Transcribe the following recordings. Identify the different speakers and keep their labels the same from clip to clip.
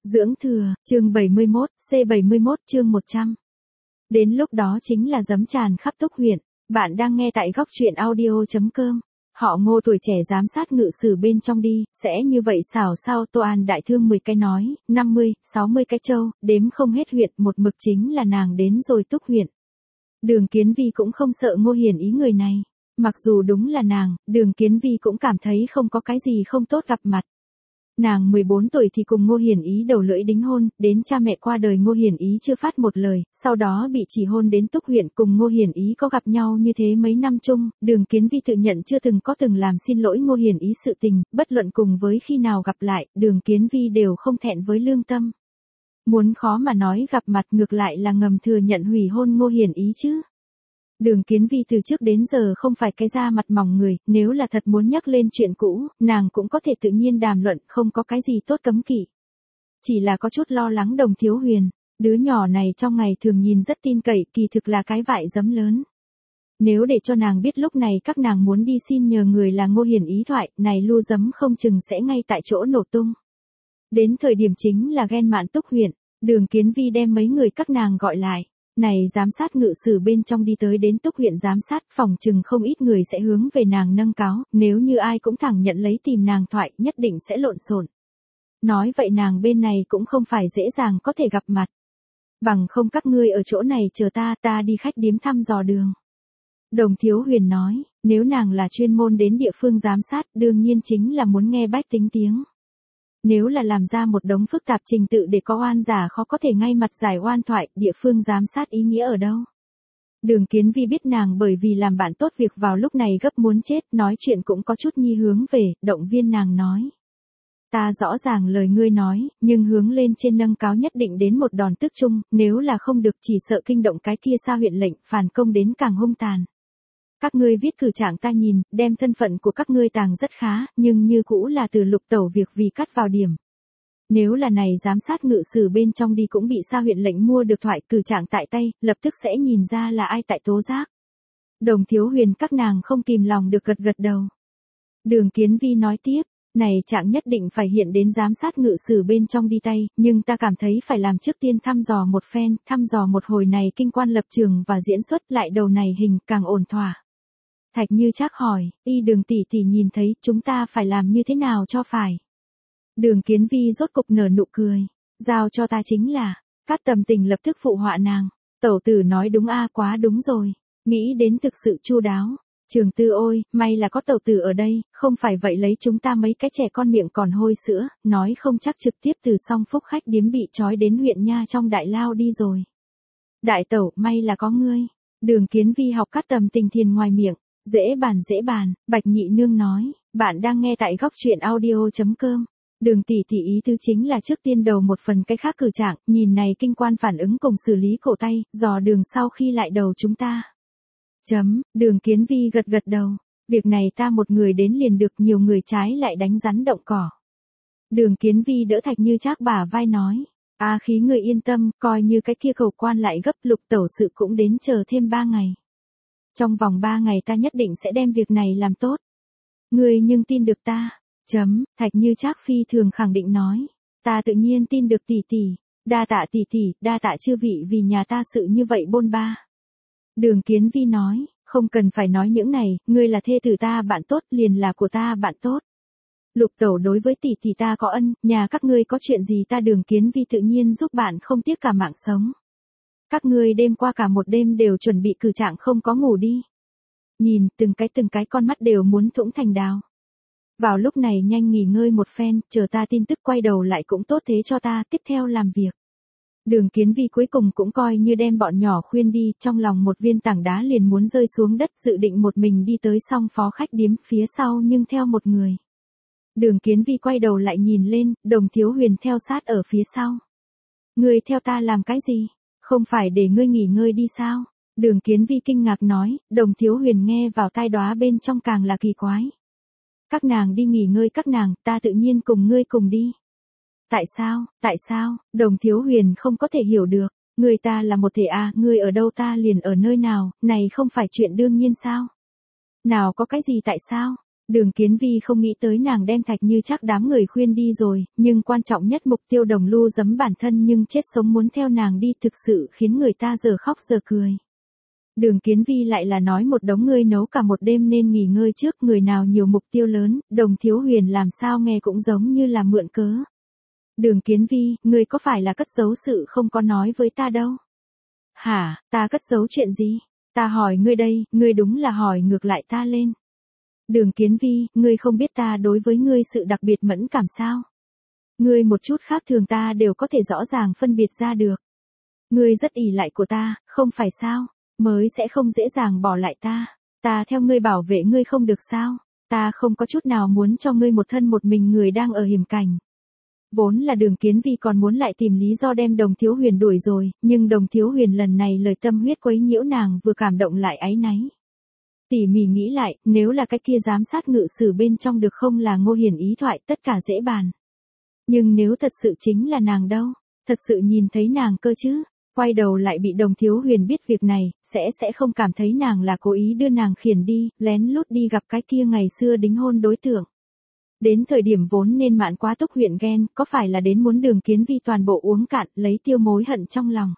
Speaker 1: Dưỡng thừa, chương 71, C71 chương 100. Đến lúc đó chính là giấm tràn khắp Túc huyện. Bạn đang nghe tại góc truyện audio.com. Họ Ngô tuổi trẻ giám sát ngự sử bên trong đi, sẽ như vậy xảo sao Tô An đại thương 10 cái nói, 50, 60 cái châu, đếm không hết huyện, một mực chính là nàng đến rồi Túc huyện. Đường Kiến Vi cũng không sợ Ngô Hiển Ý người này. Mặc dù đúng là nàng, Đường Kiến Vi cũng cảm thấy không có cái gì không tốt gặp mặt. Nàng 14 tuổi thì cùng Ngô Hiển Ý đầu lưỡi đính hôn, đến cha mẹ qua đời Ngô Hiển Ý chưa phát một lời, sau đó bị chỉ hôn đến Túc huyện cùng Ngô Hiển Ý có gặp nhau như thế mấy năm chung, Đường Kiến Vi tự nhận chưa từng làm xin lỗi Ngô Hiển Ý sự tình, bất luận cùng với khi nào gặp lại, Đường Kiến Vi đều không thẹn với lương tâm. Muốn khó mà nói gặp mặt ngược lại là ngầm thừa nhận hủy hôn Ngô Hiển Ý chứ. Đường Kiến Vi từ trước đến giờ không phải cái da mặt mỏng người, nếu là thật muốn nhắc lên chuyện cũ, nàng cũng có thể tự nhiên đàm luận, không có cái gì tốt cấm kỵ. Chỉ là có chút lo lắng Đồng Thiếu Huyền, đứa nhỏ này trong ngày thường nhìn rất tin cậy, kỳ thực là cái vại giấm lớn. Nếu để cho nàng biết lúc này các nàng muốn đi xin nhờ người là Ngô Hiển Ý thoại, này lu giấm không chừng sẽ ngay tại chỗ nổ tung. Đến thời điểm chính là ghen mạn Túc huyện, Đường Kiến Vi đem mấy người các nàng gọi lại. Này giám sát ngự sử bên trong đi tới đến Túc huyện giám sát, phòng chừng không ít người sẽ hướng về nàng nâng cáo, nếu như ai cũng thẳng nhận lấy tìm nàng thoại, nhất định sẽ lộn xộn. Nói vậy nàng bên này cũng không phải dễ dàng có thể gặp mặt. Bằng không các ngươi ở chỗ này chờ ta đi khách điếm thăm dò đường. Đồng Thiếu Huyền nói, nếu nàng là chuyên môn đến địa phương giám sát, đương nhiên chính là muốn nghe bách tính tiếng. Nếu là làm ra một đống phức tạp trình tự để có oan giả khó có thể ngay mặt giải oan thoại, địa phương giám sát ý nghĩa ở đâu? Đường Kiến Vi biết nàng bởi vì làm bạn tốt việc vào lúc này gấp muốn chết, nói chuyện cũng có chút nhi hướng về, động viên nàng nói. Ta rõ ràng lời ngươi nói, nhưng hướng lên trên nâng cáo nhất định đến một đòn tức chung, nếu là không được chỉ sợ kinh động cái kia xa huyện lệnh, phản công đến càng hung tàn. Các ngươi viết cử trạng ta nhìn, đem thân phận của các ngươi tàng rất khá, nhưng như cũ là từ Lục tẩu việc vì cắt vào điểm. Nếu là này giám sát ngự sử bên trong đi cũng bị xa huyện lệnh mua được thoại cử trạng tại tay, lập tức sẽ nhìn ra là ai tại tố giác. Đồng Thiếu Huyền các nàng không kìm lòng được gật đầu. Đường Kiến Vi nói tiếp, này trạng nhất định phải hiện đến giám sát ngự sử bên trong đi tay, nhưng ta cảm thấy phải làm trước tiên thăm dò một phen, thăm dò một hồi này kinh quan lập trường và diễn xuất lại đầu này hình càng ổn thỏa. Thạch Như Trác hỏi, y Đường tỷ tỷ nhìn thấy chúng ta phải làm như thế nào cho phải. Đường Kiến Vi rốt cục nở nụ cười, giao cho ta chính là, Cát Tầm Tình lập tức phụ họa nàng, tẩu tử nói đúng a quá đúng rồi, nghĩ đến thực sự chu đáo. Trường Tư ôi, may là có tẩu tử ở đây, không phải vậy lấy chúng ta mấy cái trẻ con miệng còn hôi sữa, nói không chắc trực tiếp từ Song Phúc khách điếm bị trói đến huyện nha trong đại lao đi rồi. Đại tẩu, may là có ngươi. Đường Kiến Vi học Cát Tầm Tình thiền ngoài miệng. Dễ bàn, Bạch Nhị Nương nói, bạn đang nghe tại góc truyện audio.com. Đường tỷ tỷ ý tứ chính là trước tiên đầu một phần cái khác cử trạng, nhìn này kinh quan phản ứng cùng xử lý cổ tay, dò đường sau khi lại đầu chúng ta. Đường Kiến Vi gật đầu, việc này ta một người đến liền được, nhiều người trái lại đánh rắn động cỏ. Đường Kiến Vi đỡ Thạch Như Trác bả vai nói, khí người yên tâm, coi như cái kia cầu quan lại gấp, Lục tẩu sự cũng đến chờ thêm 3 ngày. Trong vòng 3 ngày ta nhất định sẽ đem việc này làm tốt. Ngươi nhưng tin được ta? Thạch Như Trác phi thường khẳng định nói. Ta tự nhiên tin được tỷ tỷ. Đa tạ tỷ tỷ, đa tạ chư vị vì nhà ta sự như vậy bôn ba. Đường Kiến Vi nói, không cần phải nói những này, ngươi là thê tử ta bạn tốt liền là của ta bạn tốt. Lục tẩu đối với tỷ tỷ ta có ân, nhà các ngươi có chuyện gì ta Đường Kiến Vi tự nhiên giúp bạn không tiếc cả mạng sống. Các ngươi đêm qua cả một đêm đều chuẩn bị cử trạng không có ngủ đi. Nhìn, từng cái con mắt đều muốn thủng thành đào. Vào lúc này nhanh nghỉ ngơi một phen, chờ ta tin tức quay đầu lại cũng tốt thế cho ta, tiếp theo làm việc. Đường Kiến Vi cuối cùng cũng coi như đem bọn nhỏ khuyên đi, trong lòng một viên tảng đá liền muốn rơi xuống đất, dự định một mình đi tới Song Phó khách điếm, phía sau nhưng theo một người. Đường Kiến Vi quay đầu lại nhìn lên, Đồng Thiếu Huyền theo sát ở phía sau. Ngươi theo ta làm cái gì? Không phải để ngươi nghỉ ngơi đi sao? Đường Kiến Vi kinh ngạc nói, Đồng Thiếu Huyền nghe vào tai đóa bên trong càng là kỳ quái. Các nàng đi nghỉ ngơi các nàng, ta tự nhiên cùng ngươi cùng đi. Tại sao, Đồng Thiếu Huyền không có thể hiểu được, ngươi ta là một thể ngươi ở đâu ta liền ở nơi nào, này không phải chuyện đương nhiên sao? Nào có cái gì tại sao? Đường Kiến Vi không nghĩ tới nàng đem Thạch Như Trác đám người khuyên đi rồi, nhưng quan trọng nhất mục tiêu Đồng Lu giấm bản thân nhưng chết sống muốn theo nàng đi thực sự khiến người ta giờ khóc giờ cười. Đường Kiến Vi lại là nói một đống ngươi nấu cả một đêm nên nghỉ ngơi trước, người nào nhiều mục tiêu lớn, Đồng Thiếu Huyền làm sao nghe cũng giống như là mượn cớ. Đường Kiến Vi, ngươi có phải là cất giấu sự không có nói với ta đâu? Hả, ta cất giấu chuyện gì? Ta hỏi ngươi đây, ngươi đúng là hỏi ngược lại ta lên. Đường Kiến Vi, ngươi không biết ta đối với ngươi sự đặc biệt mẫn cảm sao? Ngươi một chút khác thường ta đều có thể rõ ràng phân biệt ra được. Ngươi rất ỷ lại của ta, không phải sao? Mới sẽ không dễ dàng bỏ lại ta. Ta theo ngươi bảo vệ ngươi không được sao? Ta không có chút nào muốn cho ngươi một thân một mình người đang ở hiểm cảnh. Vốn là Đường Kiến Vi còn muốn lại tìm lý do đem Đồng Thiếu Huyền đuổi rồi, nhưng Đồng Thiếu Huyền lần này lời tâm huyết quấy nhiễu nàng vừa cảm động lại áy náy. Tỉ mỉ nghĩ lại, nếu là cái kia giám sát ngự sử bên trong được không là Ngô Hiển ý thoại tất cả dễ bàn. Nhưng nếu thật sự chính là nàng đâu, thật sự nhìn thấy nàng cơ chứ, quay đầu lại bị Đồng Thiếu Huyền biết việc này, sẽ không cảm thấy nàng là cố ý đưa nàng khiển đi, lén lút đi gặp cái kia ngày xưa đính hôn đối tượng. Đến thời điểm vốn nên mạn quá túc huyện ghen, có phải là đến muốn Đường Kiến Vi toàn bộ uống cạn, lấy tiêu mối hận trong lòng.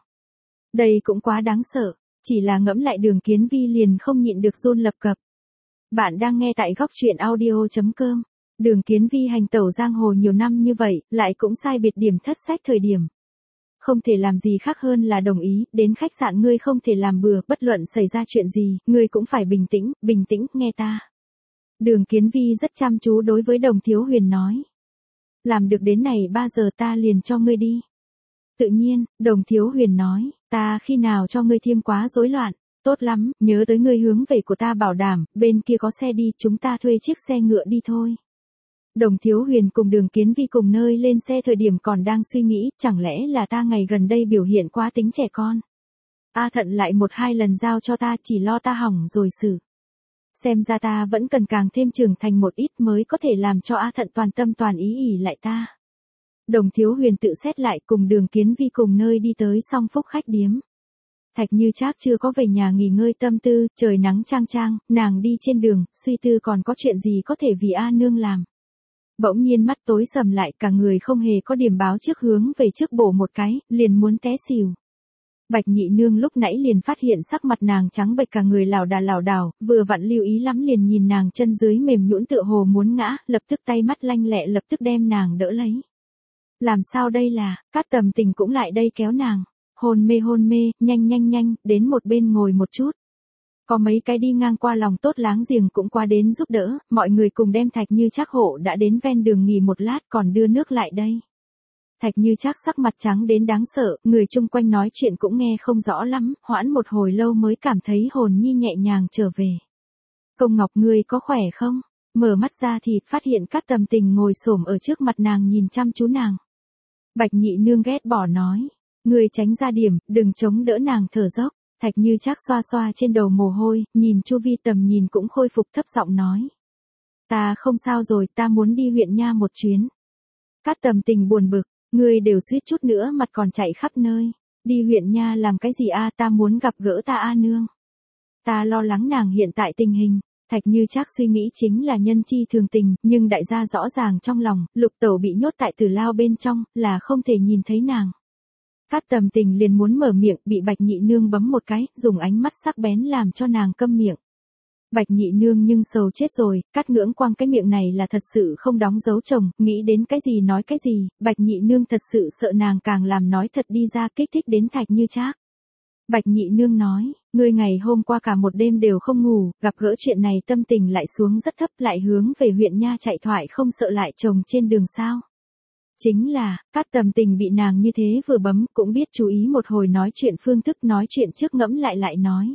Speaker 1: Đây cũng quá đáng sợ, chỉ là ngẫm lại Đường Kiến Vi liền không nhịn được run lập cập. Bạn đang nghe tại góc truyện audio.com. Đường Kiến Vi hành tẩu giang hồ nhiều năm như vậy, lại cũng sai biệt điểm thất sách thời điểm. Không thể làm gì khác hơn là đồng ý, đến khách sạn ngươi không thể làm bừa, bất luận xảy ra chuyện gì, ngươi cũng phải bình tĩnh, nghe ta. Đường Kiến Vi rất chăm chú đối với Đồng Thiếu Huyền nói. Làm được đến này 3 giờ ta liền cho ngươi đi. Tự nhiên, Đồng Thiếu Huyền nói, ta khi nào cho ngươi thêm quá rối loạn, tốt lắm, nhớ tới ngươi hướng về của ta bảo đảm, bên kia có xe đi, chúng ta thuê chiếc xe ngựa đi thôi. Đồng Thiếu Huyền cùng Đường Kiến Vi cùng nơi lên xe thời điểm còn đang suy nghĩ, chẳng lẽ là ta ngày gần đây biểu hiện quá tính trẻ con. A Thận lại 1-2 lần giao cho ta chỉ lo ta hỏng rồi xử. Xem ra ta vẫn cần càng thêm trưởng thành một ít mới có thể làm cho A Thận toàn tâm toàn ý ỉ lại ta. Đồng Thiếu Huyền tự xét lại cùng Đường Kiến Vi cùng nơi đi tới Song Phúc khách điếm. Thạch Như Trác chưa có về nhà nghỉ ngơi tâm tư, trời nắng chang chang, nàng đi trên đường, suy tư còn có chuyện gì có thể vì A Nương làm. Bỗng nhiên mắt tối sầm lại, cả người không hề có điểm báo trước hướng về trước bổ một cái, liền muốn té xỉu. Bạch Nhị Nương lúc nãy liền phát hiện sắc mặt nàng trắng bệch cả người lảo đảo, vừa vặn lưu ý lắm liền nhìn nàng chân dưới mềm nhũn tựa hồ muốn ngã, lập tức tay mắt lanh lẹ lập tức đem nàng đỡ lấy. Làm sao đây là, Cát Tầm Tình cũng lại đây kéo nàng, hôn mê, nhanh, đến một bên ngồi một chút. Có mấy cái đi ngang qua lòng tốt láng giềng cũng qua đến giúp đỡ, mọi người cùng đem Thạch Như Trác hộ đã đến ven đường nghỉ một lát còn đưa nước lại đây. Thạch Như Trác sắc mặt trắng đến đáng sợ, người chung quanh nói chuyện cũng nghe không rõ lắm, hoãn một hồi lâu mới cảm thấy hồn nhi nhẹ nhàng trở về. Công Ngọc ngươi có khỏe không? Mở mắt ra thì phát hiện Cát Tầm Tình ngồi xổm ở trước mặt nàng nhìn chăm chú nàng. Bạch Nhị Nương ghét bỏ nói, ngươi tránh ra điểm, đừng chống đỡ nàng thở dốc. Thạch Như Trác xoa xoa trên đầu mồ hôi, nhìn chu vi tầm nhìn cũng khôi phục thấp giọng nói. Ta không sao rồi, ta muốn đi huyện nha một chuyến. Cát Tầm Tình buồn bực, ngươi đều suýt chút nữa mặt còn chạy khắp nơi. Đi huyện nha làm cái gì a? Ta muốn gặp gỡ ta A Nương. Ta lo lắng nàng hiện tại tình hình. Thạch Như Trác suy nghĩ chính là nhân chi thường tình, nhưng đại gia rõ ràng trong lòng, Lục Tẩu bị nhốt tại Tử Lao bên trong, là không thể nhìn thấy nàng. Cát Tầm Tình liền muốn mở miệng, bị Bạch Nhị Nương bấm một cái, dùng ánh mắt sắc bén làm cho nàng câm miệng. Bạch Nhị Nương nhưng sầu chết rồi, Cát Ngưỡng Quang cái miệng này là thật sự không đóng dấu chồng, nghĩ đến cái gì nói cái gì, Bạch Nhị Nương thật sự sợ nàng càng làm nói thật đi ra kích thích đến Thạch Như Trác. Bạch Nhị Nương nói, ngươi ngày hôm qua cả một đêm đều không ngủ, gặp gỡ chuyện này tâm tình lại xuống rất thấp, lại hướng về huyện nha chạy thoại không sợ lại chồng trên đường sao. Chính là, Cát Tầm Tình bị nàng như thế vừa bấm, cũng biết chú ý một hồi nói chuyện phương thức nói chuyện trước ngẫm lại nói.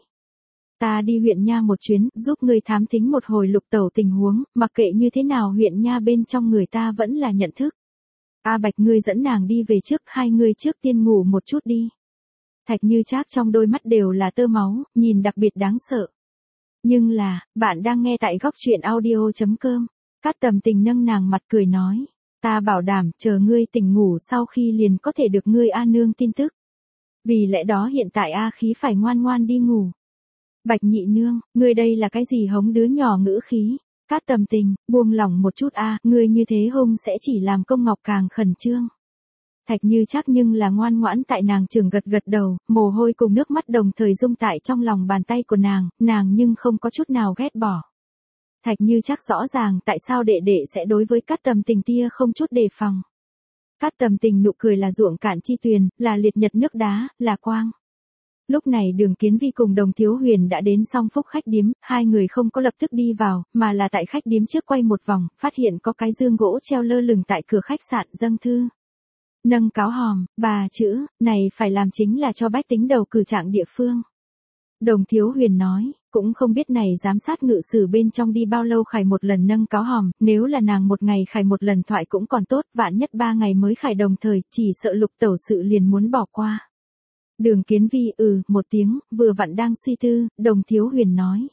Speaker 1: Ta đi huyện nha một chuyến, giúp ngươi thám thính một hồi Lục Tẩu tình huống, mặc kệ như thế nào huyện nha bên trong người ta vẫn là nhận thức. A Bạch ngươi dẫn nàng đi về trước, hai người trước tiên ngủ một chút đi. Thạch Như Trác trong đôi mắt đều là tơ máu, nhìn đặc biệt đáng sợ. Nhưng là, bạn đang nghe tại góc truyện audio.com. Cát Tầm Tình nâng nàng mặt cười nói. Ta bảo đảm, chờ ngươi tỉnh ngủ sau khi liền có thể được ngươi A Nương tin tức. Vì lẽ đó hiện tại A Khí phải ngoan ngoan đi ngủ. Bạch Nhị Nương, ngươi đây là cái gì hống đứa nhỏ ngữ khí? Cát Tầm Tình, buông lỏng một chút a, ngươi như thế hung sẽ chỉ làm Công Ngọc càng khẩn trương. Thạch Như Trác nhưng là ngoan ngoãn tại nàng trường gật gật đầu, mồ hôi cùng nước mắt đồng thời rung tại trong lòng bàn tay của nàng nhưng không có chút nào ghét bỏ. Thạch Như Trác rõ ràng tại sao đệ đệ sẽ đối với Cát Tầm Tình tia không chút đề phòng. Cát Tầm Tình nụ cười là ruộng cạn chi tuyền, là liệt nhật nước đá, là quang. Lúc này Đường Kiến Vi cùng Đồng Thiếu Huyền đã đến Song Phúc khách điếm, hai người không có lập tức đi vào, mà là tại khách điếm trước quay một vòng, phát hiện có cái dương gỗ treo lơ lửng tại cửa khách sạn dâng thư. Nâng cáo hòm, bà chữ, này phải làm chính là cho bách tính đầu cử trạng địa phương. Đồng Thiếu Huyền nói, cũng không biết này giám sát ngự sử bên trong đi bao lâu khải một lần nâng cáo hòm, nếu là nàng một ngày khải một lần thoại cũng còn tốt, vạn nhất 3 ngày mới khải đồng thời, chỉ sợ Lục tẩu sự liền muốn bỏ qua. Đường Kiến Vi một tiếng, vừa vặn đang suy tư, Đồng Thiếu Huyền nói.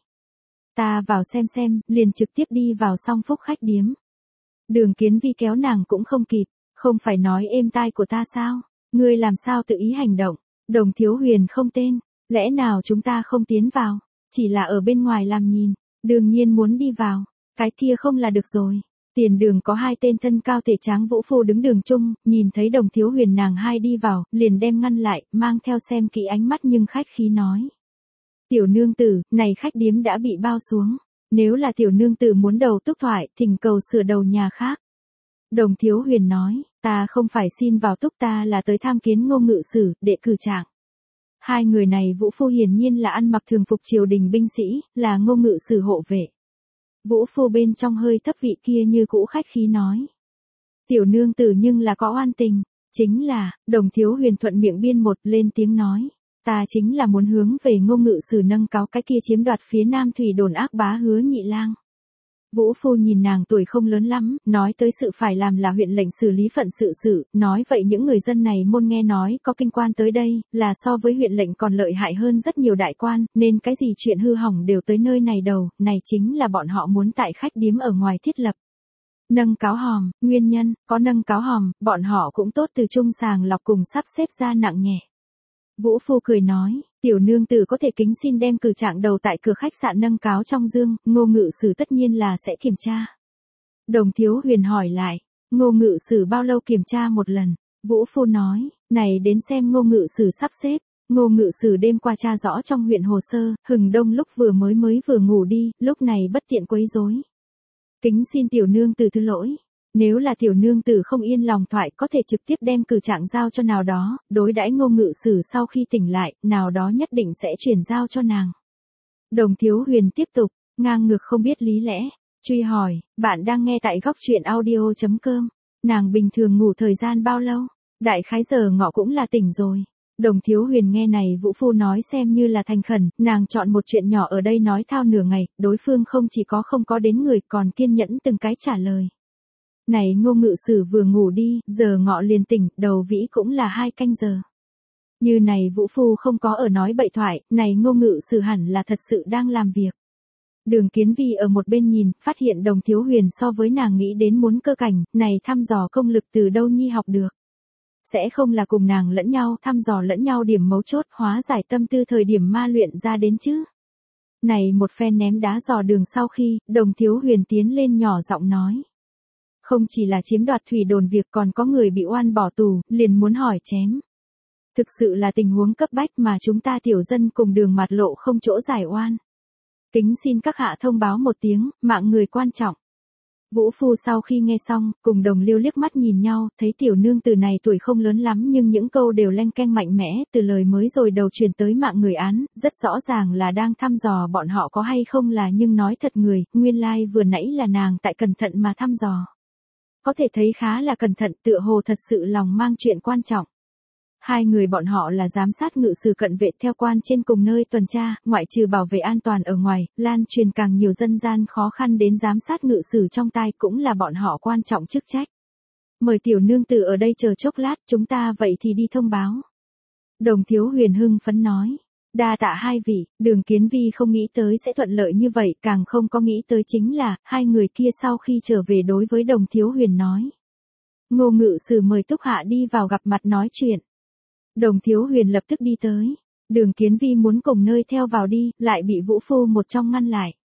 Speaker 1: Ta vào xem, liền trực tiếp đi vào Song Phúc khách điếm. Đường Kiến Vi kéo nàng cũng không kịp, không phải nói êm tai của ta sao, ngươi làm sao tự ý hành động, Đồng Thiếu Huyền không tên, lẽ nào chúng ta không tiến vào, chỉ là ở bên ngoài làm nhìn, đương nhiên muốn đi vào, cái kia không là được rồi. Tiền đường có 2 tên thân cao thể tráng vũ phu đứng đường chung, nhìn thấy Đồng Thiếu Huyền nàng hai đi vào, liền đem ngăn lại, mang theo xem kỹ ánh mắt nhưng khách khí nói. Tiểu nương tử, này khách điếm đã bị bao xuống, nếu là tiểu nương tử muốn đầu túc thoại, thỉnh cầu sửa đầu nhà khác. Đồng Thiếu Huyền nói, ta không phải xin vào túc, ta là tới tham kiến Ngô ngự sử, để cử trạng. Hai người này vũ phu hiển nhiên là ăn mặc thường phục triều đình binh sĩ, là Ngô ngự sử hộ vệ. Vũ phu bên trong hơi thấp vị kia như cũ khách khí nói. Tiểu nương tử nhưng là có oan tình, chính là, Đồng Thiếu Huyền thuận miệng biên một lên tiếng nói. Ta chính là muốn hướng về Ngô ngự sử nâng cáo cái kia chiếm đoạt phía Nam Thủy đồn ác bá Hứa Nhị Lang. Vũ phu nhìn nàng tuổi không lớn lắm, nói tới sự phải làm là huyện lệnh xử lý phận sự, nói vậy những người dân này môn nghe nói có kinh quan tới đây, là so với huyện lệnh còn lợi hại hơn rất nhiều đại quan, nên cái gì chuyện hư hỏng đều tới nơi này đầu, này chính là bọn họ muốn tại khách điếm ở ngoài thiết lập. Nâng cáo hòm, nguyên nhân, có nâng cáo hòm, bọn họ cũng tốt từ trung sàng lọc cùng sắp xếp ra nặng nhẹ. Vũ phu cười nói, tiểu nương tử có thể kính xin đem cử trạng đầu tại cửa khách sạn nâng cáo trong dương, Ngô ngự sử tất nhiên là sẽ kiểm tra. Đồng Thiếu Huyền hỏi lại, Ngô ngự sử bao lâu kiểm tra một lần? Vũ phu nói, này đến xem Ngô ngự sử sắp xếp. Ngô ngự sử đêm qua tra rõ trong huyện hồ sơ, hừng đông lúc vừa ngủ đi, lúc này bất tiện quấy rối. Kính xin tiểu nương tử thứ lỗi. Nếu là tiểu nương tử không yên lòng thoại có thể trực tiếp đem cử trạng giao cho nào đó, đối đãi Ngô ngự sử sau khi tỉnh lại, nào đó nhất định sẽ chuyển giao cho nàng. Đồng Thiếu Huyền tiếp tục, ngang ngược không biết lý lẽ, truy hỏi, bạn đang nghe tại góc truyện audio.com, nàng bình thường ngủ thời gian bao lâu? Đại khái giờ ngọ cũng là tỉnh rồi. Đồng Thiếu Huyền nghe này vũ phu nói xem như là thành khẩn, nàng chọn một chuyện nhỏ ở đây nói thao nửa ngày, đối phương không chỉ có không có đến người còn kiên nhẫn từng cái trả lời. Này Ngô ngự sử vừa ngủ đi, giờ ngọ liền tỉnh, đầu vĩ cũng là 2 canh giờ. Như này vũ phu không có ở nói bậy thoại, này Ngô ngự sử hẳn là thật sự đang làm việc. Đường Kiến Vi ở một bên nhìn, phát hiện Đồng Thiếu Huyền so với nàng nghĩ đến muốn cơ cảnh, này thăm dò công lực từ đâu nhi học được. Sẽ không là cùng nàng lẫn nhau, thăm dò lẫn nhau điểm mấu chốt, hóa giải tâm tư thời điểm ma luyện ra đến chứ. Này một phen ném đá dò đường sau khi, Đồng Thiếu Huyền tiến lên nhỏ giọng nói. Không chỉ là chiếm đoạt thủy đồn việc còn có người bị oan bỏ tù, liền muốn hỏi chém. Thực sự là tình huống cấp bách mà chúng ta tiểu dân cùng đường mặt lộ không chỗ giải oan. Kính xin các hạ thông báo một tiếng, mạng người quan trọng. Vũ phu sau khi nghe xong, cùng Đồng Liêu liếc mắt nhìn nhau, thấy tiểu nương tử này tuổi không lớn lắm nhưng những câu đều leng keng mạnh mẽ, từ lời mới rồi đầu truyền tới mạng người án, rất rõ ràng là đang thăm dò bọn họ có hay không là nhưng nói thật người, nguyên lai vừa nãy là nàng tại cẩn thận mà thăm dò. Có thể thấy khá là cẩn thận tựa hồ thật sự lòng mang chuyện quan trọng. Hai người bọn họ là giám sát ngự sử cận vệ theo quan trên cùng nơi tuần tra, ngoại trừ bảo vệ an toàn ở ngoài, lan truyền càng nhiều dân gian khó khăn đến giám sát ngự sử trong tai cũng là bọn họ quan trọng chức trách. Mời tiểu nương tử ở đây chờ chốc lát, chúng ta vậy thì đi thông báo. Đồng Thiếu Huyền hưng phấn nói. Đa tạ hai vị, Đường Kiến Vi không nghĩ tới sẽ thuận lợi như vậy, càng không có nghĩ tới chính là, hai người kia sau khi trở về đối với Đồng Thiếu Huyền nói. Ngô ngự sử mời Túc Hạ đi vào gặp mặt nói chuyện. Đồng Thiếu Huyền lập tức đi tới. Đường Kiến Vi muốn cùng nơi theo vào đi, lại bị vũ phu một trong ngăn lại.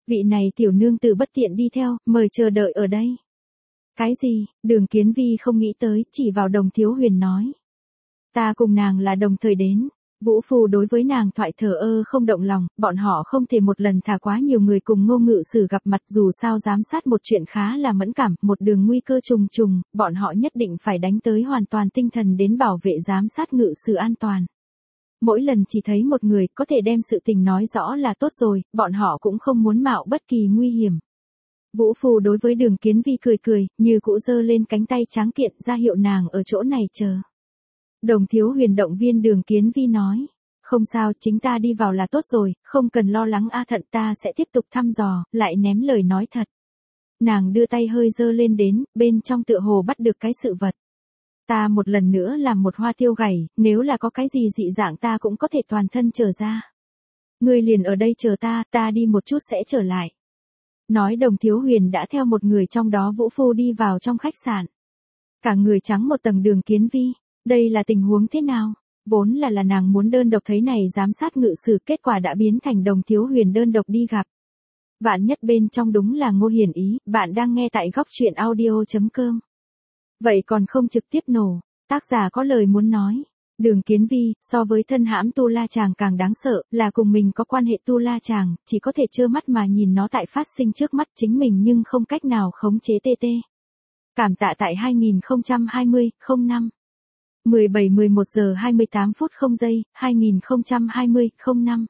Speaker 1: Vị này tiểu nương tử bất tiện đi theo, mời chờ đợi ở đây. Cái gì? Đường Kiến Vi không nghĩ tới, chỉ vào Đồng Thiếu Huyền nói. Ta cùng nàng là đồng thời đến. Vũ Phu đối với nàng thoại thờ ơ không động lòng, bọn họ không thể một lần thả quá nhiều người cùng Ngô Ngự Sử gặp mặt, dù sao giám sát một chuyện khá là mẫn cảm, một đường nguy cơ trùng trùng, bọn họ nhất định phải đánh tới hoàn toàn tinh thần đến bảo vệ giám sát Ngự Sử an toàn. Mỗi lần chỉ thấy một người có thể đem sự tình nói rõ là tốt rồi, bọn họ cũng không muốn mạo bất kỳ nguy hiểm. Vũ Phu đối với Đường Kiến Vi cười cười, như cũ giơ lên cánh tay tráng kiện ra hiệu nàng ở chỗ này chờ. Đồng Thiếu Huyền động viên Đường Kiến Vi nói, không sao, chính ta đi vào là tốt rồi, không cần lo lắng a, thận ta sẽ tiếp tục thăm dò, lại ném lời nói thật. Nàng đưa tay hơi giơ lên đến, bên trong tựa hồ bắt được cái sự vật. Ta một lần nữa làm một hoa tiêu gảy, nếu là có cái gì dị dạng ta cũng có thể toàn thân trở ra. Ngươi liền ở đây chờ ta đi một chút sẽ trở lại. Nói Đồng Thiếu Huyền đã theo một người trong đó Vũ Phu đi vào trong khách sạn. Cả người trắng một tầng Đường Kiến Vi, đây là tình huống thế nào? Vốn là nàng muốn đơn độc thấy này giám sát Ngự Sử, kết quả đã biến thành Đồng Thiếu Huyền đơn độc đi gặp. Vạn nhất bên trong đúng là Ngô Hiển Ý, bạn đang nghe tại góc truyện audio.com. Vậy còn không trực tiếp nổ, tác giả có lời muốn nói. Đường Kiến Vi, so với thân hãm Tu La Chàng càng đáng sợ, là cùng mình có quan hệ Tu La Chàng, chỉ có thể trơ mắt mà nhìn nó tại phát sinh trước mắt chính mình nhưng không cách nào khống chế TT. Cảm tạ tại 2020, 05. 17-11 giờ 28 phút 0 giây, 2020, 05.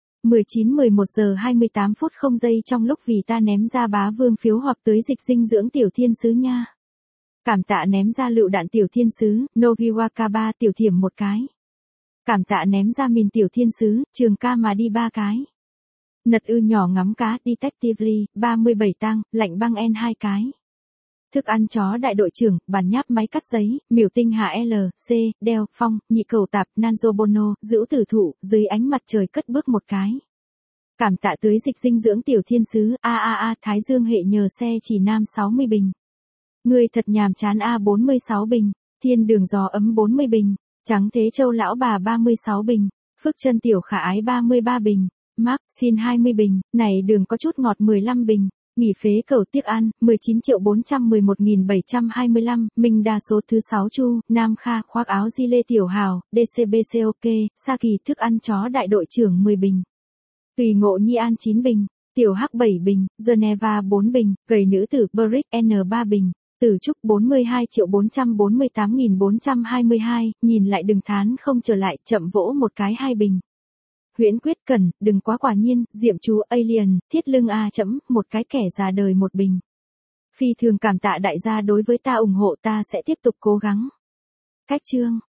Speaker 1: 19-11 giờ 28 phút 0 giây trong lúc vì ta ném ra bá vương phiếu hoặc tới dịch dinh dưỡng tiểu thiên sứ nha. Cảm tạ ném ra lựu đạn tiểu thiên sứ, Nogiwaka tiểu thiểm một cái. Cảm tạ ném ra mìn tiểu thiên sứ, trường ca mà đi 3 cái. Nật ư nhỏ ngắm cá, Detectively, 37 tăng, lạnh băng N 2 cái. Thức ăn chó đại đội trưởng, bàn nháp máy cắt giấy, miểu tinh hạ L, C, đeo, phong, nhị cầu tạp, Nanzo Bono, giữ tử thụ, dưới ánh mặt trời cất bước một cái. Cảm tạ tưới dịch dinh dưỡng tiểu thiên sứ, Thái Dương hệ nhờ xe chỉ nam 60 bình. Người thật nhàm chán 46 bình, thiên đường gió ấm 40 bình, trắng thế châu lão bà 36 bình, phước chân tiểu khả ái 33 bình, Mark xin 20 bình, này đường có chút ngọt 15 bình. Nghỉ phế cầu tiếc ăn, 19.411.725, Minh đa số thứ 6 Chu, Nam Kha, khoác áo di lê tiểu hào, DCBC OK, Sa Kỳ thức ăn chó đại đội trưởng 10 bình. Tùy ngộ Nhi An 9 bình, Tiểu Hắc 7 bình, Geneva 4 bình, gầy nữ tử Brick N 3 bình, Tử Trúc 42.448.422, nhìn lại đừng thán không trở lại, chậm vỗ một cái 2 bình. Huyễn Quyết Cần, đừng quá quả nhiên, Diệm Chú Alien, thiết lưng một cái kẻ già đời 1 bình. Phi thường cảm tạ đại gia đối với ta ủng hộ, ta sẽ tiếp tục cố gắng. Cách chương.